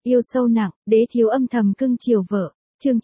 Yêu sâu nặng, đế thiếu âm thầm cưng chiều vợ. Chương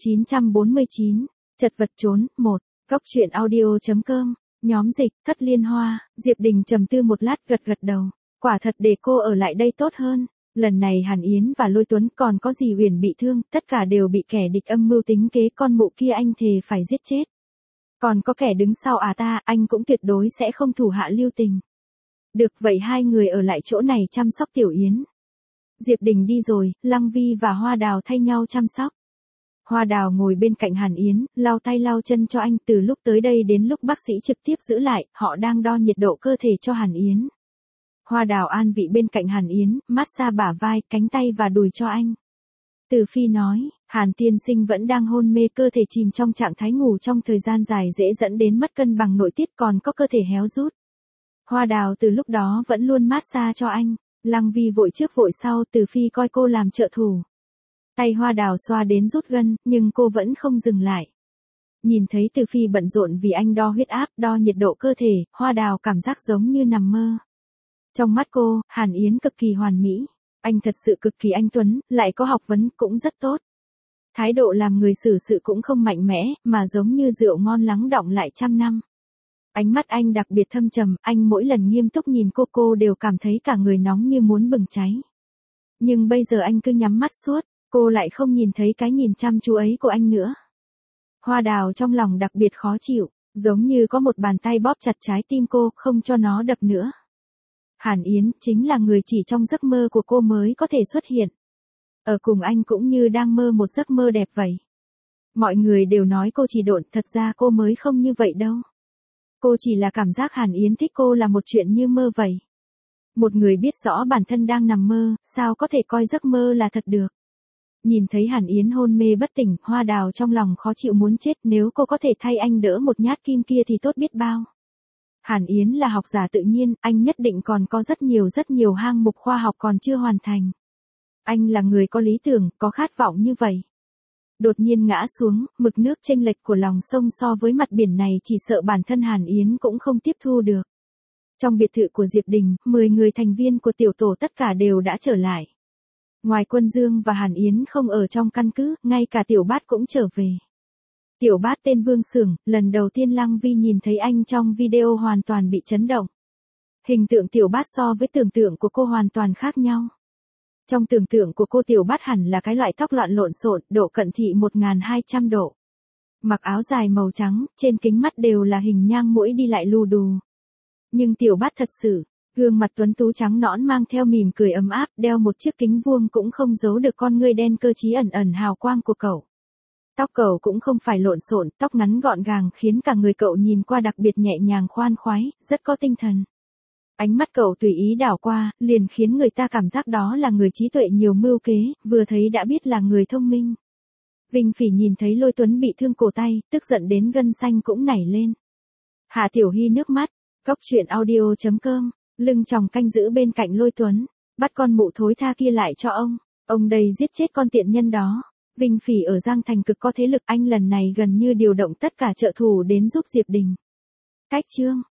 949. Chật vật trốn, 1. Góc truyện audio.com. Nhóm dịch, Thất Liên Hoa. Diệp Đình trầm tư một lát gật đầu. Quả thật để cô ở lại đây tốt hơn. Lần này Hàn Yến và Lôi Tuấn còn có gì Huyền bị thương, tất cả đều bị kẻ địch âm mưu tính kế, con mụ kia anh thề phải giết chết. Còn có kẻ đứng sau anh cũng tuyệt đối sẽ không thủ hạ lưu tình. Được vậy hai người ở lại chỗ này chăm sóc Tiểu Yến. Diệp Đình đi rồi, Lăng Vi và Hoa Đào thay nhau chăm sóc. Hoa Đào ngồi bên cạnh Hàn Yến, lau tay lau chân cho anh, từ lúc tới đây đến lúc bác sĩ trực tiếp giữ lại, họ đang đo nhiệt độ cơ thể cho Hàn Yến. Hoa Đào an vị bên cạnh Hàn Yến, massage bả vai, cánh tay và đùi cho anh. Từ Phi nói, Hàn tiên sinh vẫn đang hôn mê, cơ thể chìm trong trạng thái ngủ trong thời gian dài dễ dẫn đến mất cân bằng nội tiết, còn có cơ thể héo rút. Hoa Đào từ lúc đó vẫn luôn massage cho anh. Lăng Vi vội trước vội sau, Từ Phi coi cô làm trợ thủ. Tay Hoa Đào xoa đến rút gân, nhưng cô vẫn không dừng lại. Nhìn thấy Từ Phi bận rộn vì anh đo huyết áp, đo nhiệt độ cơ thể, Hoa Đào cảm giác giống như nằm mơ. Trong mắt cô, Hàn Yến cực kỳ hoàn mỹ. Anh thật sự cực kỳ anh tuấn, lại có học vấn cũng rất tốt. Thái độ làm người xử sự cũng không mạnh mẽ, mà giống như rượu ngon lắng đọng lại trăm năm. Ánh mắt anh đặc biệt thâm trầm, anh mỗi lần nghiêm túc nhìn cô đều cảm thấy cả người nóng như muốn bừng cháy. Nhưng bây giờ anh cứ nhắm mắt suốt, cô lại không nhìn thấy cái nhìn chăm chú ấy của anh nữa. Hoa Đào trong lòng đặc biệt khó chịu, giống như có một bàn tay bóp chặt trái tim cô, không cho nó đập nữa. Hàn Yến chính là người chỉ trong giấc mơ của cô mới có thể xuất hiện. Ở cùng anh cũng như đang mơ một giấc mơ đẹp vậy. Mọi người đều nói cô chỉ độn, thật ra cô mới không như vậy đâu. Cô chỉ là cảm giác Hàn Yến thích cô là một chuyện như mơ vậy. Một người biết rõ bản thân đang nằm mơ, sao có thể coi giấc mơ là thật được. Nhìn thấy Hàn Yến hôn mê bất tỉnh, Hoa Đào trong lòng khó chịu muốn chết, nếu cô có thể thay anh đỡ một nhát kim kia thì tốt biết bao. Hàn Yến là học giả tự nhiên, anh nhất định còn có rất nhiều hạng mục khoa học còn chưa hoàn thành. Anh là người có lý tưởng, có khát vọng như vậy. Đột nhiên ngã xuống, mực nước chênh lệch của lòng sông so với mặt biển này chỉ sợ bản thân Hàn Yến cũng không tiếp thu được. Trong biệt thự của Diệp Đình, 10 người thành viên của tiểu tổ tất cả đều đã trở lại. Ngoài Quân Dương và Hàn Yến không ở trong căn cứ, ngay cả Tiểu Bát cũng trở về. Tiểu Bát tên Vương Xưởng, lần đầu tiên Lăng Vi nhìn thấy anh trong video hoàn toàn bị chấn động. Hình tượng Tiểu Bát so với tưởng tượng của cô hoàn toàn khác nhau. Trong tưởng tượng của cô, Tiểu Bát hẳn là cái loại tóc loạn lộn xộn, độ cận thị 1200 độ. Mặc áo dài màu trắng, trên kính mắt đều là hình nhang mũi đi lại lù đù. Nhưng Tiểu Bát thật sự, gương mặt tuấn tú trắng nõn mang theo mỉm cười ấm áp, đeo một chiếc kính vuông cũng không giấu được con ngươi đen cơ trí ẩn ẩn hào quang của cậu. Tóc cậu cũng không phải lộn xộn, tóc ngắn gọn gàng khiến cả người cậu nhìn qua đặc biệt nhẹ nhàng khoan khoái, rất có tinh thần. Ánh mắt cậu tùy ý đảo qua, liền khiến người ta cảm giác đó là người trí tuệ nhiều mưu kế, vừa thấy đã biết là người thông minh. Vinh Phỉ nhìn thấy Lôi Tuấn bị thương cổ tay, tức giận đến gân xanh cũng nảy lên. Hạ Tiểu Hy nước mắt, góc truyện audio.com, lưng chòng canh giữ bên cạnh Lôi Tuấn, bắt con mụ thối tha kia lại cho ông đây giết chết con tiện nhân đó. Vinh Phỉ ở Giang Thành cực có thế lực, anh lần này gần như điều động tất cả trợ thủ đến giúp Diệp Đình. Cách chương